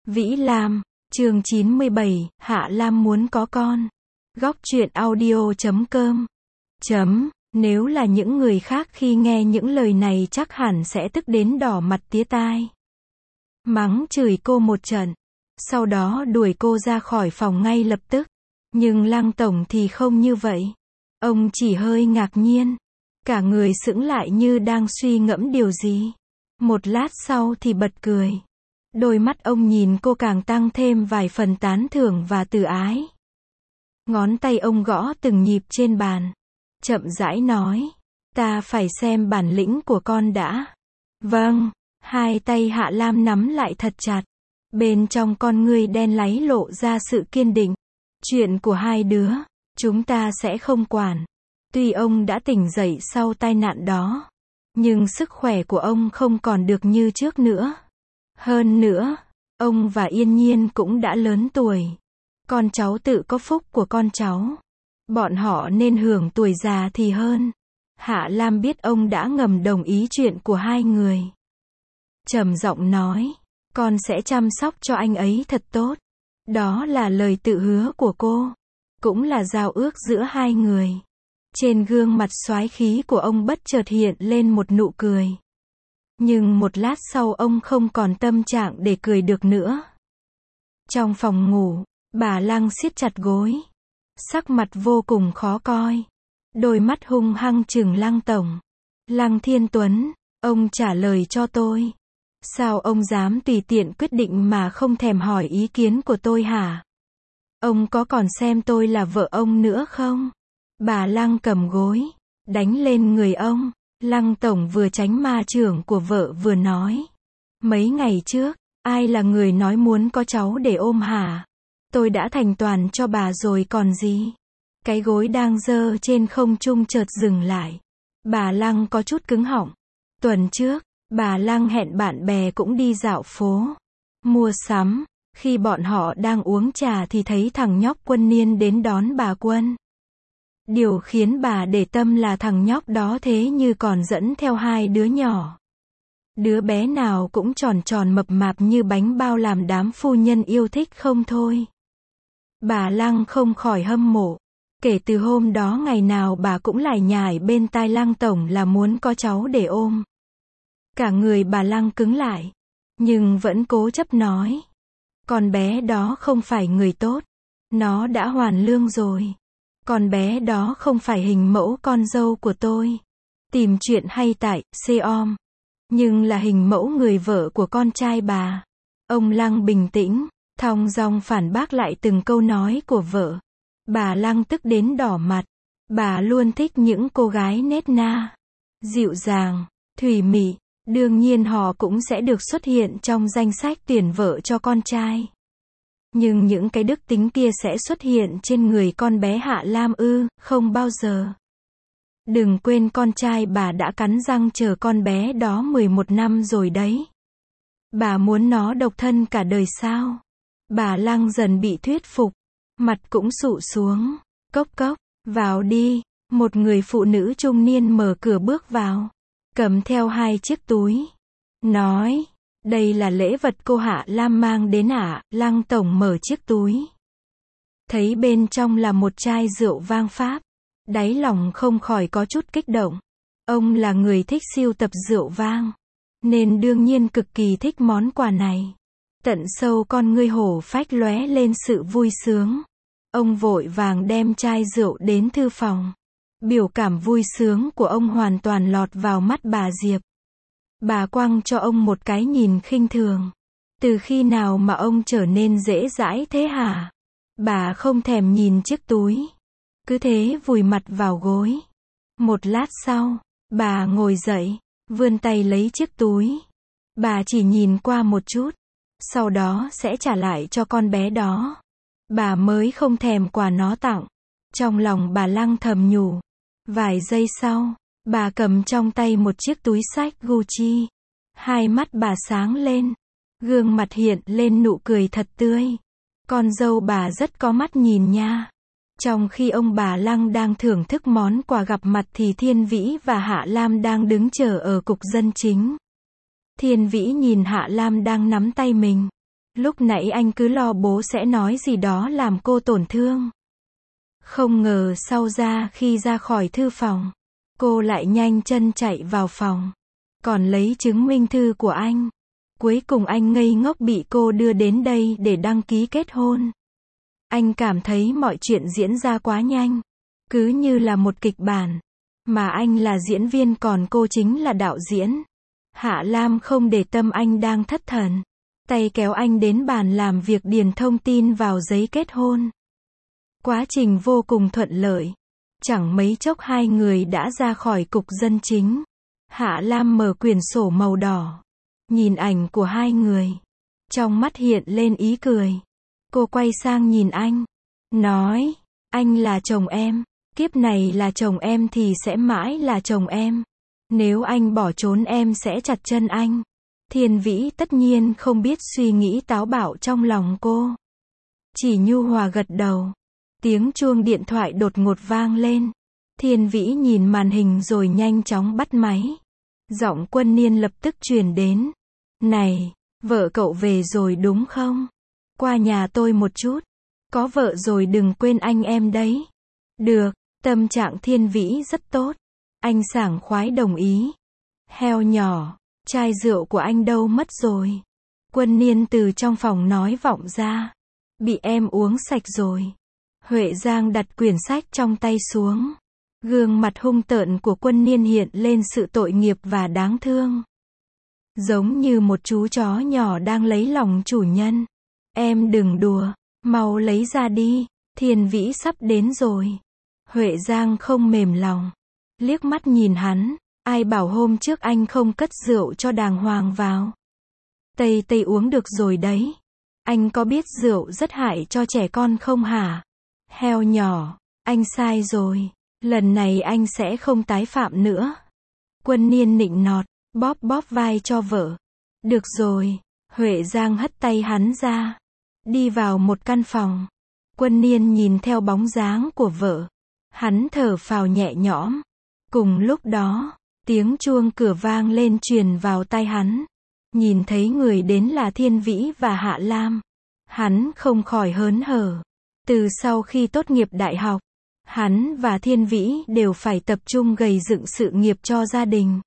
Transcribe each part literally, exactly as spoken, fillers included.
Vĩ Lam, chương chín mươi bảy, Hạ Lam muốn có con. Góc truyện audio chấm com. Chấm, nếu là những người khác khi nghe những lời này chắc hẳn sẽ tức đến đỏ mặt tía tai. Mắng chửi cô một trận. Sau đó đuổi cô ra khỏi phòng ngay lập tức. Nhưng Lăng Tổng thì không như vậy. Ông chỉ hơi ngạc nhiên. Cả người sững lại như đang suy ngẫm điều gì. Một lát sau thì bật cười. Đôi mắt ông nhìn cô càng tăng thêm vài phần tán thưởng và từ ái. Ngón tay ông gõ từng nhịp trên bàn. Chậm rãi nói. Ta phải xem bản lĩnh của con đã. Vâng. Hai tay Hạ Lam nắm lại thật chặt. Bên trong con ngươi đen láy lộ ra sự kiên định. Chuyện của hai đứa, chúng ta sẽ không quản. Tuy ông đã tỉnh dậy sau tai nạn đó. Nhưng sức khỏe của ông không còn được như trước nữa. Hơn nữa, ông và Yên Nhiên cũng đã lớn tuổi. Con cháu tự có phúc của con cháu. Bọn họ nên hưởng tuổi già thì hơn. Hạ Lam biết ông đã ngầm đồng ý chuyện của hai người. Trầm giọng nói, con sẽ chăm sóc cho anh ấy thật tốt. Đó là lời tự hứa của cô. Cũng là giao ước giữa hai người. Trên gương mặt soái khí của ông bất chợt hiện lên một nụ cười. Nhưng một lát sau ông không còn tâm trạng để cười được nữa. Trong phòng ngủ, bà Lăng siết chặt gối. Sắc mặt vô cùng khó coi. Đôi mắt hung hăng trừng Lăng Tổng. Lăng Thiên Tuấn, ông trả lời cho tôi. Sao ông dám tùy tiện quyết định mà không thèm hỏi ý kiến của tôi hả? Ông có còn xem tôi là vợ ông nữa không? Bà Lăng cầm gối, đánh lên người ông. Lăng Tổng vừa tránh ma trưởng của vợ vừa nói. Mấy ngày trước, ai là người nói muốn có cháu để ôm hả? Tôi đã thành toàn cho bà rồi còn gì? Cái gối đang giơ trên không trung chợt dừng lại. Bà Lăng có chút cứng họng. Tuần trước, bà Lăng hẹn bạn bè cũng đi dạo phố, mua sắm. Khi bọn họ đang uống trà thì thấy thằng nhóc Quân Niên đến đón bà Quân. Điều khiến bà để tâm là thằng nhóc đó thế như còn dẫn theo hai đứa nhỏ. Đứa bé nào cũng tròn tròn mập mạp như bánh bao làm đám phu nhân yêu thích không thôi. Bà Lăng không khỏi hâm mộ. Kể từ hôm đó ngày nào bà cũng lải nhải bên tai Lăng Tổng là muốn có cháu để ôm. Cả người bà Lăng cứng lại. Nhưng vẫn cố chấp nói. Con bé đó không phải người tốt. Nó đã hoàn lương rồi. Con bé đó không phải hình mẫu con dâu của tôi. Tìm chuyện hay tại xê-om. Nhưng là hình mẫu người vợ của con trai bà. Ông Lăng bình tĩnh, thong dong phản bác lại từng câu nói của vợ. Bà Lăng tức đến đỏ mặt. Bà luôn thích những cô gái nết na, dịu dàng, thủy mị. Đương nhiên họ cũng sẽ được xuất hiện trong danh sách tuyển vợ cho con trai. Nhưng những cái đức tính kia sẽ xuất hiện trên người con bé Hạ Lam ư, không bao giờ. Đừng quên con trai bà đã cắn răng chờ con bé đó mười một năm rồi đấy. Bà muốn nó độc thân cả đời sao? Bà Lăng dần bị thuyết phục. Mặt cũng sụ xuống. Cốc cốc, vào đi. Một người phụ nữ trung niên mở cửa bước vào. Cầm theo hai chiếc túi. Nói, đây là lễ vật cô Hạ Lam mang đến ạ. Lăng Tổng mở chiếc túi. Thấy bên trong là một chai rượu vang Pháp. Đáy lòng không khỏi có chút kích động. Ông là người thích sưu tập rượu vang. Nên đương nhiên cực kỳ thích món quà này. Tận sâu con ngươi hổ phách lóe lên sự vui sướng. Ông vội vàng đem chai rượu đến thư phòng. Biểu cảm vui sướng của ông hoàn toàn lọt vào mắt bà Diệp. Bà quăng cho ông một cái nhìn khinh thường. Từ khi nào mà ông trở nên dễ dãi thế hả? Bà không thèm nhìn chiếc túi. Cứ thế vùi mặt vào gối. Một lát sau, bà ngồi dậy, vươn tay lấy chiếc túi. Bà chỉ nhìn qua một chút. Sau đó sẽ trả lại cho con bé đó. Bà mới không thèm quà nó tặng. Trong lòng bà Lăng thầm nhủ. Vài giây sau, bà cầm trong tay một chiếc túi xách Gucci. Hai mắt bà sáng lên. Gương mặt hiện lên nụ cười thật tươi. Con dâu bà rất có mắt nhìn nha. Trong khi ông bà Lăng đang thưởng thức món quà gặp mặt thì Thiên Vĩ và Hạ Lam đang đứng chờ ở cục dân chính. Thiên Vĩ nhìn Hạ Lam đang nắm tay mình. Lúc nãy anh cứ lo bố sẽ nói gì đó làm cô tổn thương. Không ngờ sau ra khi ra khỏi thư phòng, cô lại nhanh chân chạy vào phòng. Còn lấy chứng minh thư của anh. Cuối cùng anh ngây ngốc bị cô đưa đến đây để đăng ký kết hôn. Anh cảm thấy mọi chuyện diễn ra quá nhanh. Cứ như là một kịch bản. Mà anh là diễn viên còn cô chính là đạo diễn. Hạ Lam không để tâm anh đang thất thần. Tay kéo anh đến bàn làm việc điền thông tin vào giấy kết hôn. Quá trình vô cùng thuận lợi. Chẳng mấy chốc hai người đã ra khỏi cục dân chính. Hạ Lam mở quyển sổ màu đỏ. Nhìn ảnh của hai người. Trong mắt hiện lên ý cười. Cô quay sang nhìn anh. Nói, anh là chồng em. Kiếp này là chồng em thì sẽ mãi là chồng em. Nếu anh bỏ trốn em sẽ chặt chân anh. Thiên Vĩ tất nhiên không biết suy nghĩ táo bạo trong lòng cô. Chỉ nhu hòa gật đầu. Tiếng chuông điện thoại đột ngột vang lên. Thiên Vĩ nhìn màn hình rồi nhanh chóng bắt máy. Giọng Quân Niên lập tức truyền đến. Này, vợ cậu về rồi đúng không? Qua nhà tôi một chút. Có vợ rồi đừng quên anh em đấy. Được, tâm trạng Thiên Vĩ rất tốt. Anh sảng khoái đồng ý. Heo nhỏ, chai rượu của anh đâu mất rồi? Quân Niên từ trong phòng nói vọng ra. Bị em uống sạch rồi. Huệ Giang đặt quyển sách trong tay xuống. Gương mặt hung tợn của Quân Niên hiện lên sự tội nghiệp và đáng thương. Giống như một chú chó nhỏ đang lấy lòng chủ nhân. Em đừng đùa, mau lấy ra đi, Thiên Vĩ sắp đến rồi. Huệ Giang không mềm lòng. Liếc mắt nhìn hắn, ai bảo hôm trước anh không cất rượu cho đàng hoàng vào. Tây Tây uống được rồi đấy. Anh có biết rượu rất hại cho trẻ con không hả? Heo nhỏ, anh sai rồi. Lần này anh sẽ không tái phạm nữa. Quân Niên nịnh nọt, bóp bóp vai cho vợ. Được rồi, Huệ Giang hất tay hắn ra. Đi vào một căn phòng. Quân Niên nhìn theo bóng dáng của vợ. Hắn thở phào nhẹ nhõm. Cùng lúc đó, tiếng chuông cửa vang lên truyền vào tai hắn. Nhìn thấy người đến là Thiên Vĩ và Hạ Lam. Hắn không khỏi hớn hở. Từ sau khi tốt nghiệp đại học, hắn và Thiên Vĩ đều phải tập trung gầy dựng sự nghiệp cho gia đình.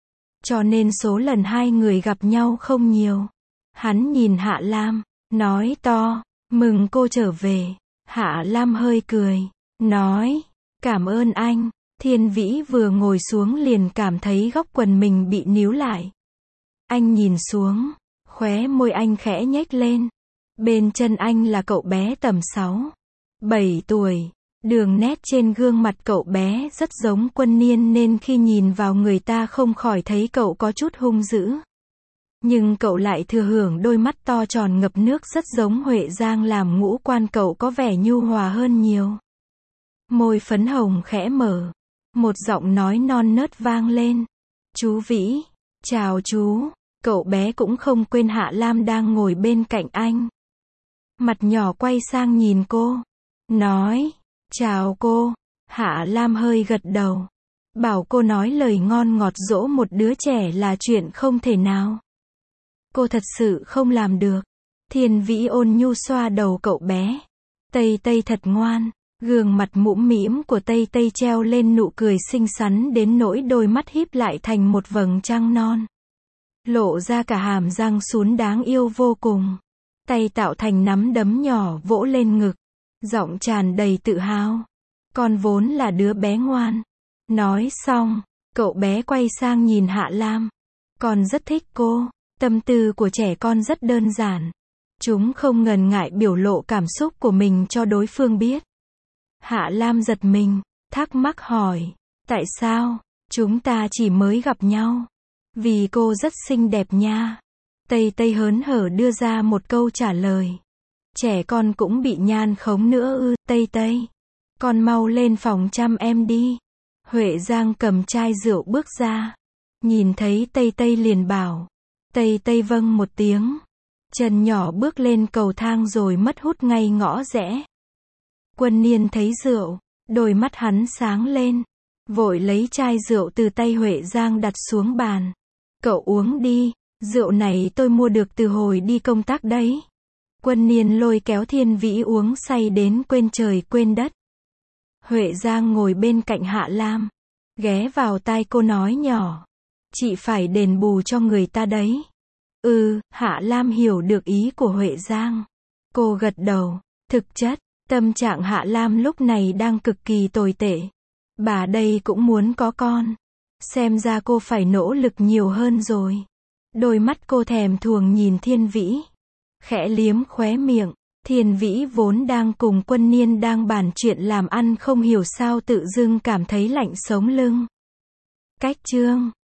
Cho nên số lần hai người gặp nhau không nhiều. Hắn nhìn Hạ Lam, nói to, mừng cô trở về. Hạ Lam hơi cười, nói, cảm ơn anh. Thiên Vĩ vừa ngồi xuống liền cảm thấy góc quần mình bị níu lại. Anh nhìn xuống, khóe môi anh khẽ nhếch lên. Bên chân anh là cậu bé tầm sáu, bảy tuổi. Đường nét trên gương mặt cậu bé rất giống Quân Niên nên khi nhìn vào người ta không khỏi thấy cậu có chút hung dữ. Nhưng cậu lại thừa hưởng đôi mắt to tròn ngập nước rất giống Huệ Giang làm ngũ quan cậu có vẻ nhu hòa hơn nhiều. Môi phấn hồng khẽ mở. Một giọng nói non nớt vang lên. Chú Vĩ, chào chú. Cậu bé cũng không quên Hạ Lam đang ngồi bên cạnh anh. Mặt nhỏ quay sang nhìn cô. Nói, chào cô. Hạ Lam hơi gật đầu. Bảo cô nói lời ngon ngọt dỗ một đứa trẻ là chuyện không thể nào. Cô thật sự không làm được. Thiên Vĩ ôn nhu xoa đầu cậu bé. Tây Tây thật ngoan. Gương mặt mũm mĩm của Tây Tây treo lên nụ cười xinh xắn đến nỗi đôi mắt híp lại thành một vầng trăng non. Lộ ra cả hàm răng sún đáng yêu vô cùng. Tay tạo thành nắm đấm nhỏ vỗ lên ngực. Giọng tràn đầy tự hào. Con vốn là đứa bé ngoan. Nói xong, cậu bé quay sang nhìn Hạ Lam. Con rất thích cô. Tâm tư của trẻ con rất đơn giản. Chúng không ngần ngại biểu lộ cảm xúc của mình cho đối phương biết. Hạ Lam giật mình, thắc mắc hỏi. Tại sao? Chúng ta chỉ mới gặp nhau. Vì cô rất xinh đẹp nha. Tây Tây hớn hở đưa ra một câu trả lời. Trẻ con cũng bị nhan khống nữa ư? Tây Tây, con mau lên phòng chăm em đi. Huệ Giang cầm chai rượu bước ra. Nhìn thấy Tây Tây liền bảo. Tây Tây vâng một tiếng. Chân nhỏ bước lên cầu thang rồi mất hút ngay ngõ rẽ. Quân Niên thấy rượu, đôi mắt hắn sáng lên. Vội lấy chai rượu từ tay Huệ Giang đặt xuống bàn. Cậu uống đi, rượu này tôi mua được từ hồi đi công tác đấy. Quân Niên lôi kéo Thiên Vĩ uống say đến quên trời quên đất. Huệ Giang ngồi bên cạnh Hạ Lam, ghé vào tai cô nói nhỏ. Chị phải đền bù cho người ta đấy. Ừ, Hạ Lam hiểu được ý của Huệ Giang. Cô gật đầu. Thực chất, tâm trạng Hạ Lam lúc này đang cực kỳ tồi tệ. Bà đây cũng muốn có con. Xem ra cô phải nỗ lực nhiều hơn rồi. Đôi mắt cô thèm thuồng nhìn Thiên Vĩ. Khẽ liếm khóe miệng. Thiên Vĩ vốn đang cùng Quân Niên đang bàn chuyện làm ăn không hiểu sao tự dưng cảm thấy lạnh sống lưng. Cách chương